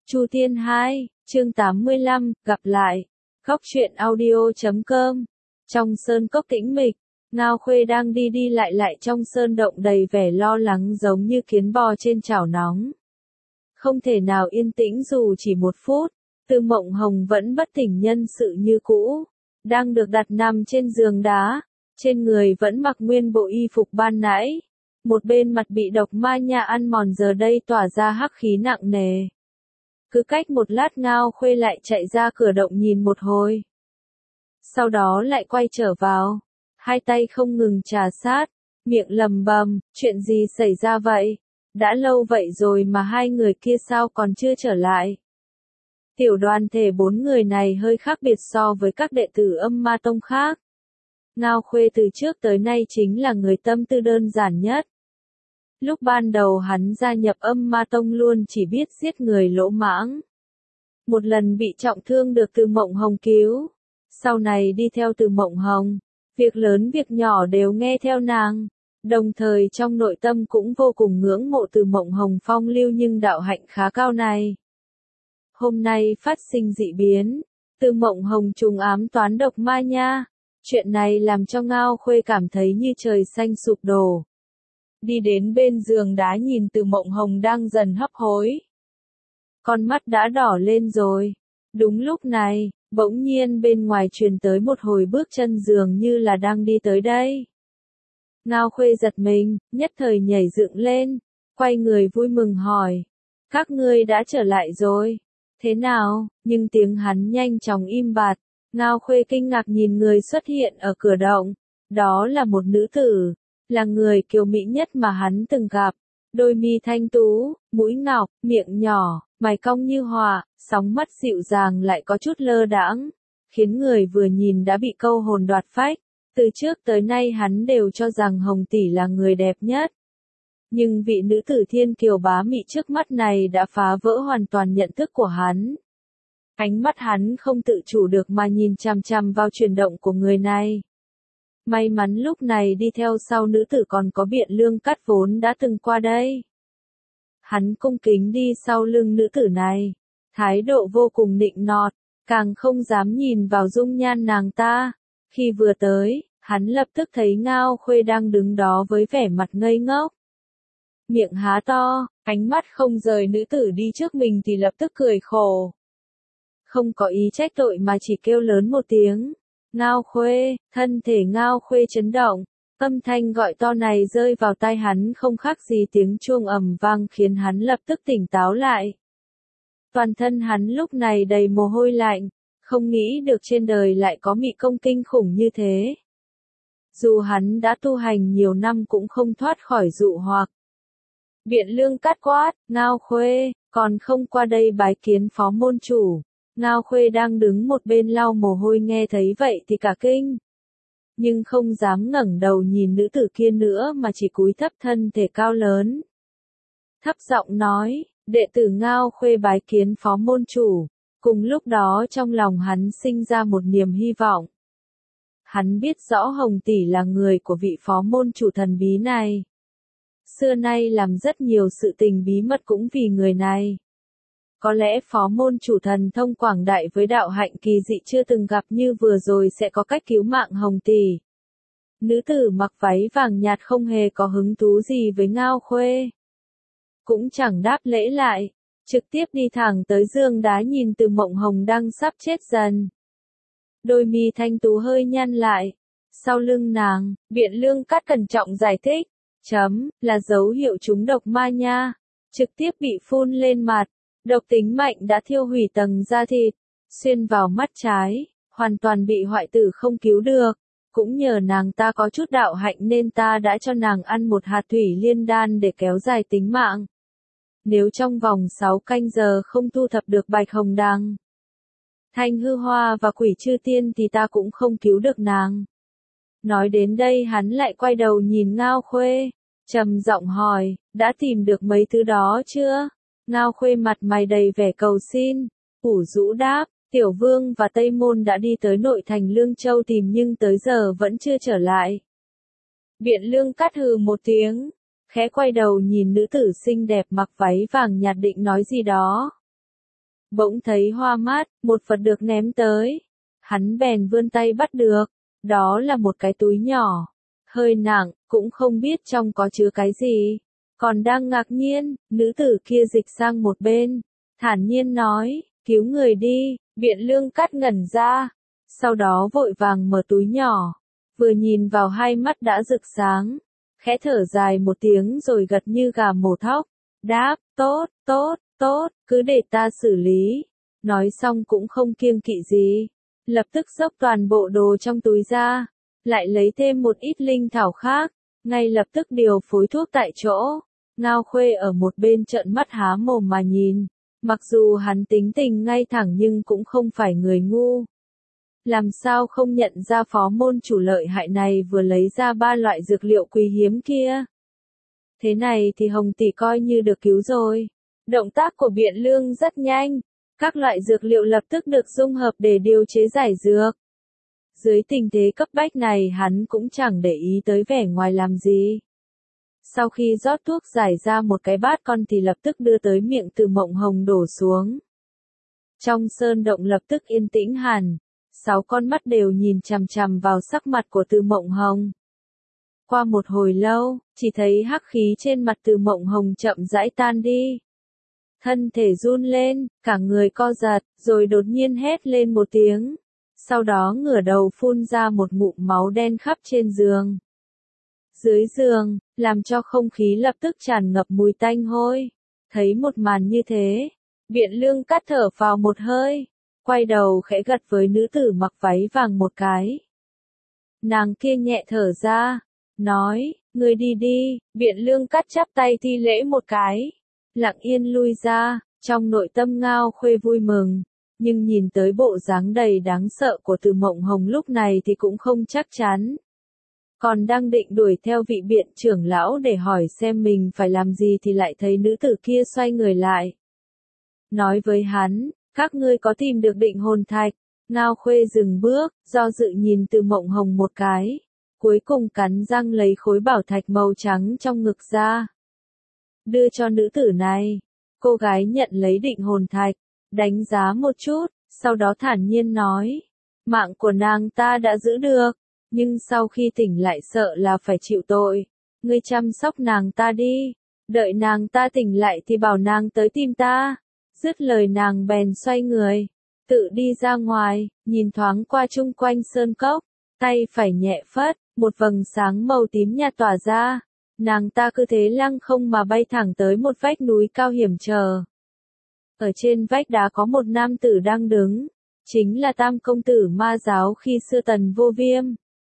Chu Thiên 2, chương 85, gặp lại. Góc truyện audio.com. Trong sơn cốc tĩnh mịch, Ngao Khuê đang đi đi lại trong sơn động đầy vẻ lo lắng giống như kiến bò trên chảo nóng. Không thể nào yên tĩnh dù chỉ một phút, Từ Mộng Hồng vẫn bất tỉnh nhân sự như cũ, đang được đặt nằm trên giường đá, trên người vẫn mặc nguyên bộ y phục ban nãy. Một bên mặt bị độc ma nha ăn mòn giờ đây tỏa ra hắc khí nặng nề. Cứ cách một lát Ngao Khuê lại chạy ra cửa động nhìn một hồi. Sau đó lại quay trở vào, hai tay không ngừng trà sát, miệng lầm bầm, chuyện gì xảy ra vậy? Đã lâu vậy rồi mà hai người kia sao còn chưa trở lại? Tiểu đoàn thể 4 người này hơi khác biệt so với các đệ tử Âm Ma Tông khác. Ngao Khuê từ trước tới nay chính là người tâm tư đơn giản nhất. Lúc ban đầu hắn gia nhập Âm Ma Tông luôn chỉ biết giết người lỗ mãng. Một lần bị trọng thương được Từ Mộng Hồng cứu. Sau này đi theo Từ Mộng Hồng, việc lớn việc nhỏ đều nghe theo nàng. Đồng thời trong nội tâm cũng vô cùng ngưỡng mộ Từ Mộng Hồng phong lưu nhưng đạo hạnh khá cao này. Hôm nay phát sinh dị biến, Từ Mộng Hồng trùng ám toán độc ma nha. Chuyện này làm cho Ngao Khuê cảm thấy như trời xanh sụp đổ. Đi đến bên giường đá nhìn Từ Mộng Hồng đang dần hấp hối. Con mắt đã đỏ lên rồi. Đúng lúc này, bỗng nhiên bên ngoài truyền tới một hồi bước chân dường như là đang đi tới đây. Ngao Khuê giật mình, nhất thời nhảy dựng lên, quay người vui mừng hỏi. Các ngươi đã trở lại rồi. Thế nào? Nhưng tiếng hắn nhanh chóng im bặt. Ngao Khuê kinh ngạc nhìn người xuất hiện ở cửa động. Đó là một nữ tử, là người kiều mỹ nhất mà hắn từng gặp. Đôi mi thanh tú, mũi ngọc, miệng nhỏ, mày cong như họa, sóng mắt dịu dàng lại có chút lơ đãng, khiến người vừa nhìn đã bị câu hồn đoạt phách. Từ trước tới nay hắn đều cho rằng Hồng tỷ là người đẹp nhất. Nhưng vị nữ tử thiên kiều bá mị trước mắt này đã phá vỡ hoàn toàn nhận thức của hắn. Ánh mắt hắn không tự chủ được mà nhìn chằm chằm vào chuyển động của người này. May mắn lúc này đi theo sau nữ tử còn có Biện Lương Cát vốn đã từng qua đây. Hắn cung kính đi sau lưng nữ tử này, thái độ vô cùng nịnh nọt, càng không dám nhìn vào dung nhan nàng ta. Khi vừa tới, hắn lập tức thấy Ngao Khuê đang đứng đó với vẻ mặt ngây ngốc. Miệng há to, ánh mắt không rời nữ tử đi trước mình thì lập tức cười khổ. Không có ý trách tội mà chỉ kêu lớn một tiếng. Ngao Khuê, thân thể Ngao Khuê chấn động, âm thanh gọi to này rơi vào tai hắn không khác gì tiếng chuông ầm vang khiến hắn lập tức tỉnh táo lại. Toàn thân hắn lúc này đầy mồ hôi lạnh, không nghĩ được trên đời lại có mị công kinh khủng như thế. Dù hắn đã tu hành nhiều năm cũng không thoát khỏi dụ hoặc. Biện Lương Cát quát, Ngao Khuê, còn không qua đây bái kiến phó môn chủ. Ngao Khuê đang đứng một bên lau mồ hôi nghe thấy vậy thì cả kinh. Nhưng không dám ngẩng đầu nhìn nữ tử kia nữa mà chỉ cúi thấp thân thể cao lớn. Thấp giọng nói, đệ tử Ngao Khuê bái kiến phó môn chủ. Cùng lúc đó trong lòng hắn sinh ra một niềm hy vọng. Hắn biết rõ Hồng tỷ là người của vị phó môn chủ thần bí này. Xưa nay làm rất nhiều sự tình bí mật cũng vì người này. Có lẽ phó môn chủ thần thông quảng đại với đạo hạnh kỳ dị chưa từng gặp như vừa rồi sẽ có cách cứu mạng Hồng tỷ. Nữ tử mặc váy vàng nhạt không hề có hứng thú gì với Ngao Khuê. Cũng chẳng đáp lễ lại, trực tiếp đi thẳng tới giường đá nhìn Từ Mộng Hồng đang sắp chết dần. Đôi mi thanh tú hơi nhăn lại. Sau lưng nàng, Biện Lương Cát cẩn trọng giải thích. Là dấu hiệu trúng độc ma nha. Trực tiếp bị phun lên mặt. Độc tính mạnh đã thiêu hủy tầng da thịt, xuyên vào mắt trái, hoàn toàn bị hoại tử không cứu được. Cũng nhờ nàng ta có chút đạo hạnh nên ta đã cho nàng ăn một hạt thủy liên đan để kéo dài tính mạng. Nếu trong vòng 6 canh giờ không thu thập được Bạch Hồng Đằng, Thanh Hư Hoa và Quỷ Chư Tiên thì ta cũng không cứu được nàng. Nói đến đây hắn lại quay đầu nhìn Ngao Khuê, trầm giọng hỏi, đã tìm được mấy thứ đó chưa? Ngao Khuê mặt mày đầy vẻ cầu xin, ủ rũ đáp, Tiểu Vương và Tây Môn đã đi tới nội thành Lương Châu tìm nhưng tới giờ vẫn chưa trở lại. Biện Lương Cát hừ một tiếng, khẽ quay đầu nhìn nữ tử xinh đẹp mặc váy vàng nhạt định nói gì đó. Bỗng thấy hoa mát, một vật được ném tới. Hắn bèn vươn tay bắt được. Đó là một cái túi nhỏ. Hơi nặng, cũng không biết trong có chứa cái gì. Còn đang ngạc nhiên, nữ tử kia dịch sang một bên. Thản nhiên nói, cứu người đi, Biện Lương Cát ngẩn ra. Sau đó vội vàng mở túi nhỏ. Vừa nhìn vào hai mắt đã rực sáng. Khẽ thở dài một tiếng rồi gật như gà mổ thóc. Đáp, tốt, tốt, tốt, cứ để ta xử lý. Nói xong cũng không kiêng kỵ gì. Lập tức dốc toàn bộ đồ trong túi ra. Lại lấy thêm một ít linh thảo khác. Ngay lập tức điều phối thuốc tại chỗ. Ngao Khuê ở một bên trợn mắt há mồm mà nhìn. Mặc dù hắn tính tình ngay thẳng nhưng cũng không phải người ngu. Làm sao không nhận ra phó môn chủ lợi hại này vừa lấy ra 3 loại dược liệu quý hiếm kia. Thế này thì Hồng tỷ coi như được cứu rồi. Động tác của Biện Lương rất nhanh. Các loại dược liệu lập tức được dung hợp để điều chế giải dược. Dưới tình thế cấp bách này hắn cũng chẳng để ý tới vẻ ngoài làm gì. Sau khi rót thuốc giải ra một cái bát con thì lập tức đưa tới miệng Từ Mộng Hồng đổ xuống. Trong sơn động lập tức yên tĩnh hẳn. 6 con mắt đều nhìn chằm chằm vào sắc mặt của Từ Mộng Hồng. Qua một hồi lâu, chỉ thấy hắc khí trên mặt Từ Mộng Hồng chậm rãi tan đi. Thân thể run lên, cả người co giật, rồi đột nhiên hét lên một tiếng. Sau đó ngửa đầu phun ra một ngụm máu đen khắp trên giường. Dưới giường, làm cho không khí lập tức tràn ngập mùi tanh hôi. Thấy một màn như thế, Biện Lương Cát thở phào một hơi. Quay đầu khẽ gật với nữ tử mặc váy vàng một cái. Nàng kia nhẹ thở ra, nói, người đi đi. Biện Lương Cát chắp tay thi lễ một cái, lặng yên lui ra. Trong nội tâm Ngao Khuê vui mừng, nhưng nhìn tới bộ dáng đầy đáng sợ của Từ Mộng Hồng lúc này thì cũng không chắc chắn. Còn đang định đuổi theo vị biện trưởng lão để hỏi xem mình phải làm gì thì lại thấy nữ tử kia xoay người lại. Nói với hắn, các ngươi có tìm được định hồn thạch. Ngao Khuê dừng bước, do dự nhìn Từ Mộng Hồng một cái. Cuối cùng cắn răng lấy khối bảo thạch màu trắng trong ngực ra. Đưa cho nữ tử này. Cô gái nhận lấy định hồn thạch, đánh giá một chút, sau đó thản nhiên nói. Mạng của nàng ta đã giữ được, nhưng sau khi tỉnh lại sợ là phải chịu tội. Ngươi chăm sóc nàng ta đi, đợi nàng ta tỉnh lại thì bảo nàng tới tìm ta. Dứt lời nàng bèn xoay người, tự đi ra ngoài, nhìn thoáng qua chung quanh sơn cốc, tay phải nhẹ phất, một vầng sáng màu tím nhạt tỏa ra. Nàng ta cứ thế lăng không mà bay thẳng tới một vách núi cao hiểm trở. Ở trên vách đá có một nam tử đang đứng, chính là Tam công tử Ma giáo khi xưa Tần Vô Viêm.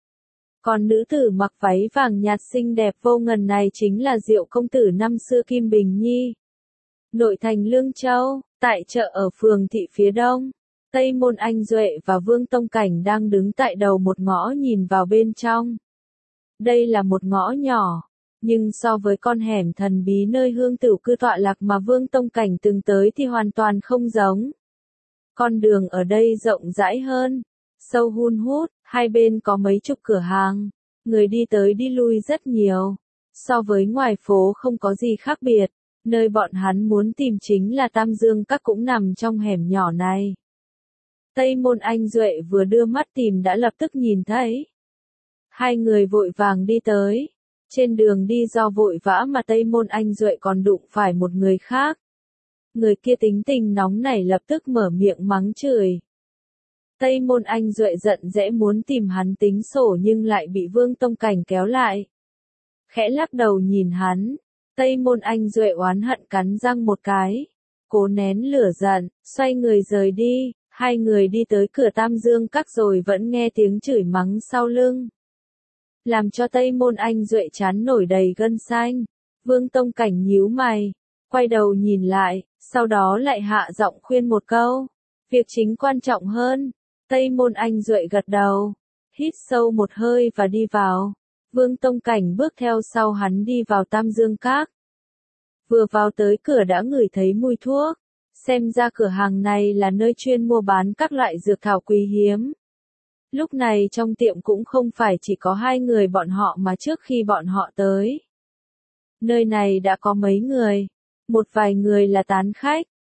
Còn nữ tử mặc váy vàng nhạt xinh đẹp vô ngần này chính là Diệu công tử năm xưa Kim Bình Nhi. Nội thành Lương Châu, tại chợ ở phường thị phía đông, Tây Môn Anh Duệ và Vương Tông Cảnh đang đứng tại đầu một ngõ nhìn vào bên trong. Đây là một ngõ nhỏ, nhưng so với con hẻm thần bí nơi Hương Tửu cư tọa lạc mà Vương Tông Cảnh từng tới thì hoàn toàn không giống. Con đường ở đây rộng rãi hơn, sâu hun hút, hai bên có mấy chục cửa hàng, người đi tới đi lui rất nhiều. So với ngoài phố không có gì khác biệt, nơi bọn hắn muốn tìm chính là Tam Dương Các cũng nằm trong hẻm nhỏ này. Tây Môn Anh Duệ vừa đưa mắt tìm đã lập tức nhìn thấy. Hai người vội vàng đi tới. Trên đường đi do vội vã mà Tây Môn Anh Duệ còn đụng phải một người khác. Người kia tính tình nóng nảy lập tức mở miệng mắng chửi. Tây Môn Anh Duệ giận dễ muốn tìm hắn tính sổ nhưng lại bị Vương Tông Cảnh kéo lại. Khẽ lắc đầu nhìn hắn, Tây Môn Anh Duệ oán hận cắn răng một cái. Cố nén lửa giận, xoay người rời đi. Hai người đi tới cửa Tam Dương Các rồi vẫn nghe tiếng chửi mắng sau lưng. Làm cho Tây Môn Anh Duệ chán nổi đầy gân xanh. Vương Tông Cảnh nhíu mày, quay đầu nhìn lại, sau đó lại hạ giọng khuyên một câu. Việc chính quan trọng hơn. Tây Môn Anh Duệ gật đầu, hít sâu một hơi và đi vào. Vương Tông Cảnh bước theo sau hắn đi vào Tam Dương Các. Vừa vào tới cửa đã ngửi thấy mùi thuốc. Xem ra cửa hàng này là nơi chuyên mua bán các loại dược thảo quý hiếm. Lúc này trong tiệm cũng không phải chỉ có hai người bọn họ mà trước khi bọn họ tới. Nơi này đã có mấy người. Một vài người là tán khách,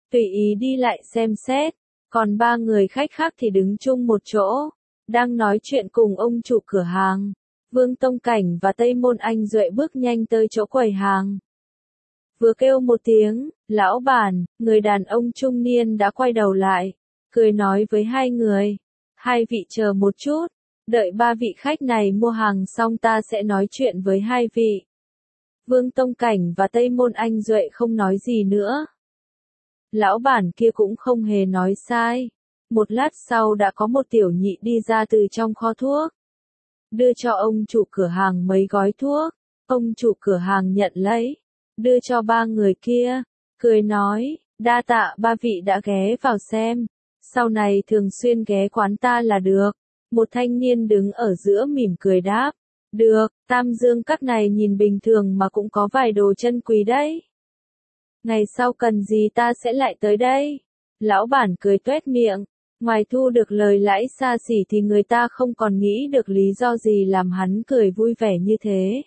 tùy ý đi lại xem xét, còn ba người khách khác thì đứng chung một chỗ, đang nói chuyện cùng ông chủ cửa hàng. Vương Tông Cảnh và Tây Môn Anh Duệ bước nhanh tới chỗ quầy hàng. Vừa kêu một tiếng, lão bản, người đàn ông trung niên đã quay đầu lại, cười nói với hai người. Hai vị chờ một chút, đợi ba vị khách này mua hàng xong ta sẽ nói chuyện với hai vị. Vương Tông Cảnh và Tây Môn Anh Duệ không nói gì nữa. Lão bản kia cũng không hề nói sai. Một lát sau đã có một tiểu nhị đi ra từ trong kho thuốc, đưa cho ông chủ cửa hàng mấy gói thuốc. Ông chủ cửa hàng nhận lấy, đưa cho ba người kia, cười nói, đa tạ ba vị đã ghé vào xem, sau này thường xuyên ghé quán ta là được. Một thanh niên đứng ở giữa mỉm cười đáp, được, Tam Dương các này nhìn bình thường mà cũng có vài đồ chân quý đấy. Ngày sau cần gì ta sẽ lại tới đây. Lão bản cười tuét miệng, ngoài thu được lời lãi xa xỉ thì người ta không còn nghĩ được lý do gì làm hắn cười vui vẻ như thế.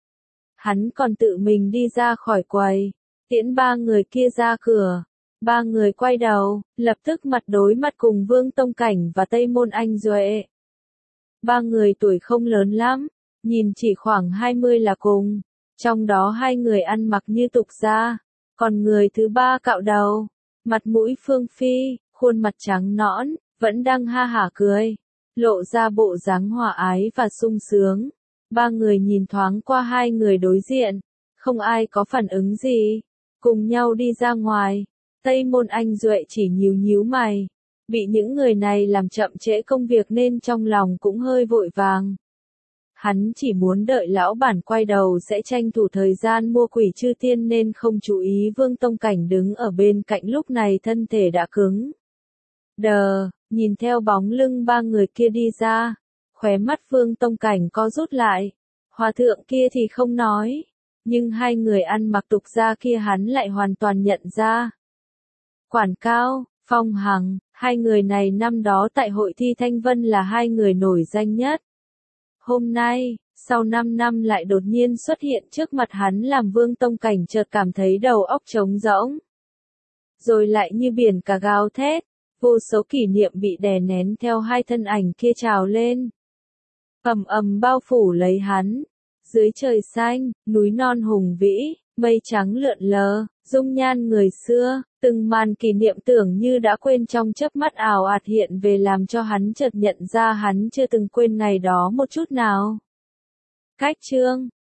Hắn còn tự mình đi ra khỏi quầy, tiễn ba người kia ra cửa. Ba người quay đầu, lập tức mặt đối mặt cùng Vương Tông Cảnh và Tây Môn Anh Duệ. Ba người tuổi không lớn lắm, nhìn chỉ khoảng 20 là cùng, trong đó hai người ăn mặc như tục gia, còn người thứ ba cạo đầu, mặt mũi phương phi, khuôn mặt trắng nõn, vẫn đang ha hả cười, lộ ra bộ dáng hòa ái và sung sướng. Ba người nhìn thoáng qua hai người đối diện, không ai có phản ứng gì, cùng nhau đi ra ngoài. Tây Môn Anh Duệ chỉ nhíu nhíu mày, bị những người này làm chậm trễ công việc nên trong lòng cũng hơi vội vàng. Hắn chỉ muốn đợi lão bản quay đầu sẽ tranh thủ thời gian mua quỷ chư tiên nên không chú ý Vương Tông Cảnh đứng ở bên cạnh lúc này thân thể đã cứng đờ, nhìn theo bóng lưng ba người kia đi ra, khóe mắt Vương Tông Cảnh co rút lại. Hòa thượng kia thì không nói, nhưng hai người ăn mặc tục gia kia hắn lại hoàn toàn nhận ra. Quản Cao, Phong Hằng, hai người này năm đó tại hội thi Thanh Vân là hai người nổi danh nhất. Hôm nay, sau 5 năm lại đột nhiên xuất hiện trước mặt hắn làm Vương Tông Cảnh chợt cảm thấy đầu óc trống rỗng. Rồi lại như biển cả gào thét, vô số kỷ niệm bị đè nén theo hai thân ảnh kia trào lên. Ầm ầm bao phủ lấy hắn. Dưới trời xanh, núi non hùng vĩ, mây trắng lượn lờ, dung nhan người xưa, từng màn kỷ niệm tưởng như đã quên trong chớp mắt ào ạt hiện về làm cho hắn chợt nhận ra hắn chưa từng quên ngày đó một chút nào. Cách chương